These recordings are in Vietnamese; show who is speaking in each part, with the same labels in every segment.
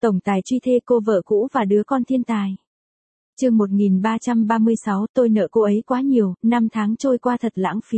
Speaker 1: Tổng tài truy thê cô vợ cũ và đứa con thiên tài. Chương 1336, tôi nợ cô ấy quá nhiều, năm tháng trôi qua thật lãng phí.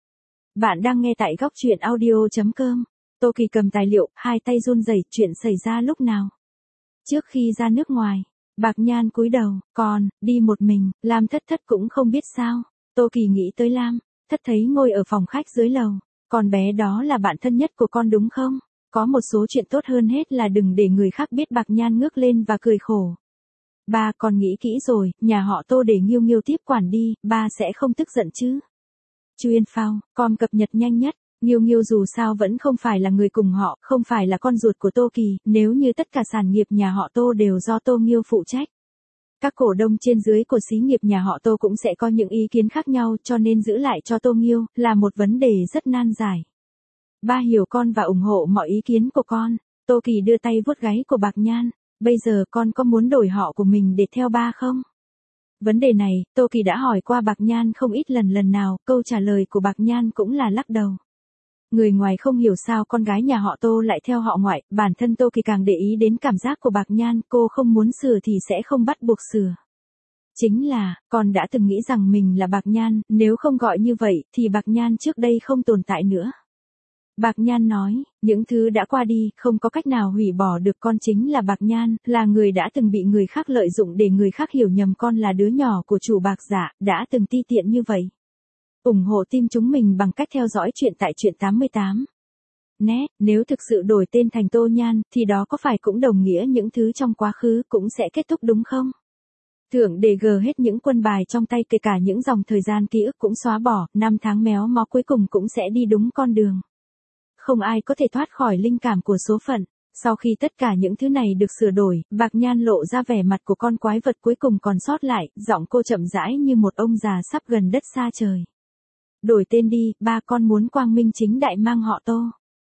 Speaker 1: Bạn đang nghe tại góc truyện audio.com. Tô Kỳ cầm tài liệu, hai tay run rẩy, chuyện xảy ra lúc nào? Trước khi ra nước ngoài, Bạc Nhan cúi đầu, còn đi một mình, Lam Thất Thất cũng không biết sao. Tô Kỳ nghĩ tới Lam Thất thấy ngồi ở phòng khách dưới lầu, con bé đó là bạn thân nhất của con đúng không? Có một số chuyện tốt hơn hết là đừng để người khác biết. Bạc Nhan ngước lên và cười khổ. Ba, con nghĩ kỹ rồi, nhà họ Tô để Nghiêu Nghiêu tiếp quản đi, ba sẽ không tức giận chứ? Chuyên phao, com cập nhật nhanh nhất. Nghiêu Nghiêu dù sao vẫn không phải là người cùng họ, không phải là con ruột của Tô Kỳ, nếu như tất cả sản nghiệp nhà họ Tô đều do Tô Nghiêu phụ trách. Các cổ đông trên dưới của xí nghiệp nhà họ Tô cũng sẽ có những ý kiến khác nhau, cho nên giữ lại cho Tô Nghiêu là một vấn đề rất nan giải. Ba hiểu con và ủng hộ mọi ý kiến của con. Tô Kỳ đưa tay vuốt gáy của Bạc Nhan. Bây giờ con có muốn đổi họ của mình để theo ba không? Vấn đề này, Tô Kỳ đã hỏi qua Bạc Nhan không ít lần nào, câu trả lời của Bạc Nhan cũng là lắc đầu. Người ngoài không hiểu sao con gái nhà họ Tô lại theo họ ngoại, bản thân Tô Kỳ càng để ý đến cảm giác của Bạc Nhan, cô không muốn sửa thì sẽ không bắt buộc sửa. Chính là, con đã từng nghĩ rằng mình là Bạc Nhan, nếu không gọi như vậy, thì Bạc Nhan trước đây không tồn tại nữa. Bạc Nhan nói, những thứ đã qua đi, không có cách nào hủy bỏ được. Con chính là Bạc Nhan, là người đã từng bị người khác lợi dụng để người khác hiểu nhầm con là đứa nhỏ của chủ Bạc Dạ, đã từng ti tiện như vậy. Ủng hộ team chúng mình bằng cách theo dõi chuyện tại Truyện 88. Nét, nếu thực sự đổi tên thành Tô Nhan, thì đó có phải cũng đồng nghĩa những thứ trong quá khứ cũng sẽ kết thúc đúng không? Thượng đề gờ hết những quân bài trong tay, kể cả những dòng thời gian ký ức cũng xóa bỏ, năm tháng méo mó cuối cùng cũng sẽ đi đúng con đường. Không ai có thể thoát khỏi linh cảm của số phận. Sau khi tất cả những thứ này được sửa đổi, Bạc Nhan lộ ra vẻ mặt của con quái vật cuối cùng còn sót lại, giọng cô chậm rãi như một ông già sắp gần đất xa trời. Đổi tên đi, ba, con muốn quang minh chính đại mang họ Tô.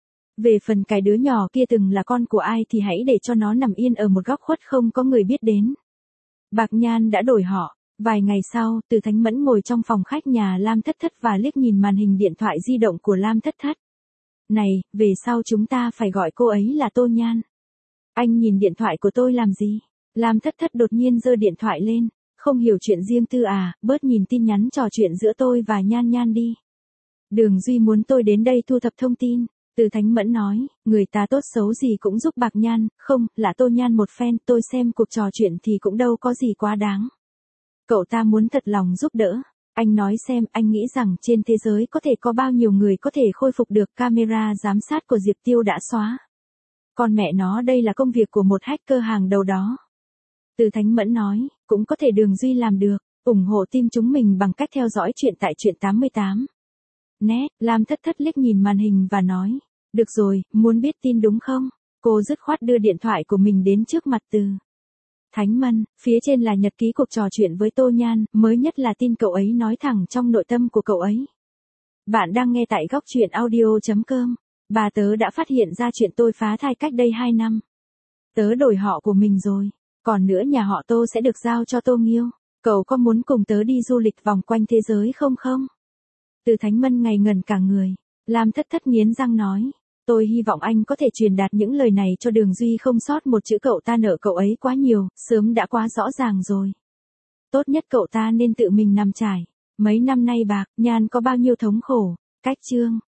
Speaker 1: Về phần cái đứa nhỏ kia từng là con của ai thì hãy để cho nó nằm yên ở một góc khuất không có người biết đến. Bạc Nhan đã đổi họ. Vài ngày sau, Từ Thánh Mẫn ngồi trong phòng khách nhà Lam Thất Thất và liếc nhìn màn hình điện thoại di động của Lam Thất Thất. Này, về sau chúng ta phải gọi cô ấy là Tô Nhan. Anh nhìn điện thoại của tôi làm gì? Lam Thất Thất đột nhiên giơ điện thoại lên. Không hiểu chuyện riêng tư à, bớt nhìn tin nhắn trò chuyện giữa tôi và Nhan Nhan đi. Đường Duy muốn tôi đến đây thu thập thông tin. Từ Thánh Mẫn nói, người ta tốt xấu gì cũng giúp Bạc Nhan, không, là Tô Nhan một phen, tôi xem cuộc trò chuyện thì cũng đâu có gì quá đáng. Cậu ta muốn thật lòng giúp đỡ. Anh nói xem, anh nghĩ rằng trên thế giới có thể có bao nhiêu người có thể khôi phục được camera giám sát của Diệp Tiêu đã xóa. Con mẹ nó, đây là công việc của một hacker hàng đầu đó. Từ Thánh Mẫn nói, cũng có thể Đường Duy làm được, ủng hộ team chúng mình bằng cách theo dõi chuyện tại Truyện 88. Nét, Lam Thất Thất liếc nhìn màn hình và nói, được rồi, muốn biết tin đúng không? Cô dứt khoát đưa điện thoại của mình đến trước mặt Từ Thánh Mẫn, phía trên là nhật ký cuộc trò chuyện với Tô Nhan, mới nhất là tin cậu ấy nói thẳng trong nội tâm của cậu ấy. Bạn đang nghe tại góc truyện audio.com. Bà tớ đã phát hiện ra chuyện tôi phá thai cách đây 2 năm. Tớ đổi họ của mình rồi. Còn nữa, nhà họ Tô sẽ được giao cho Tô Nghiêu. Cậu có muốn cùng tớ đi du lịch vòng quanh thế giới không? Từ Thánh Mẫn ngây ngẩn cả người. Lam Thất Thất nghiến răng nói. Tôi hy vọng anh có thể truyền đạt những lời này cho Đường Duy, không sót một chữ. Cậu ta nợ cậu ấy quá nhiều, sớm đã quá rõ ràng rồi. Tốt nhất cậu ta nên tự mình nằm trải. Mấy năm nay Bạc Nhan có bao nhiêu thống khổ. Cách chương.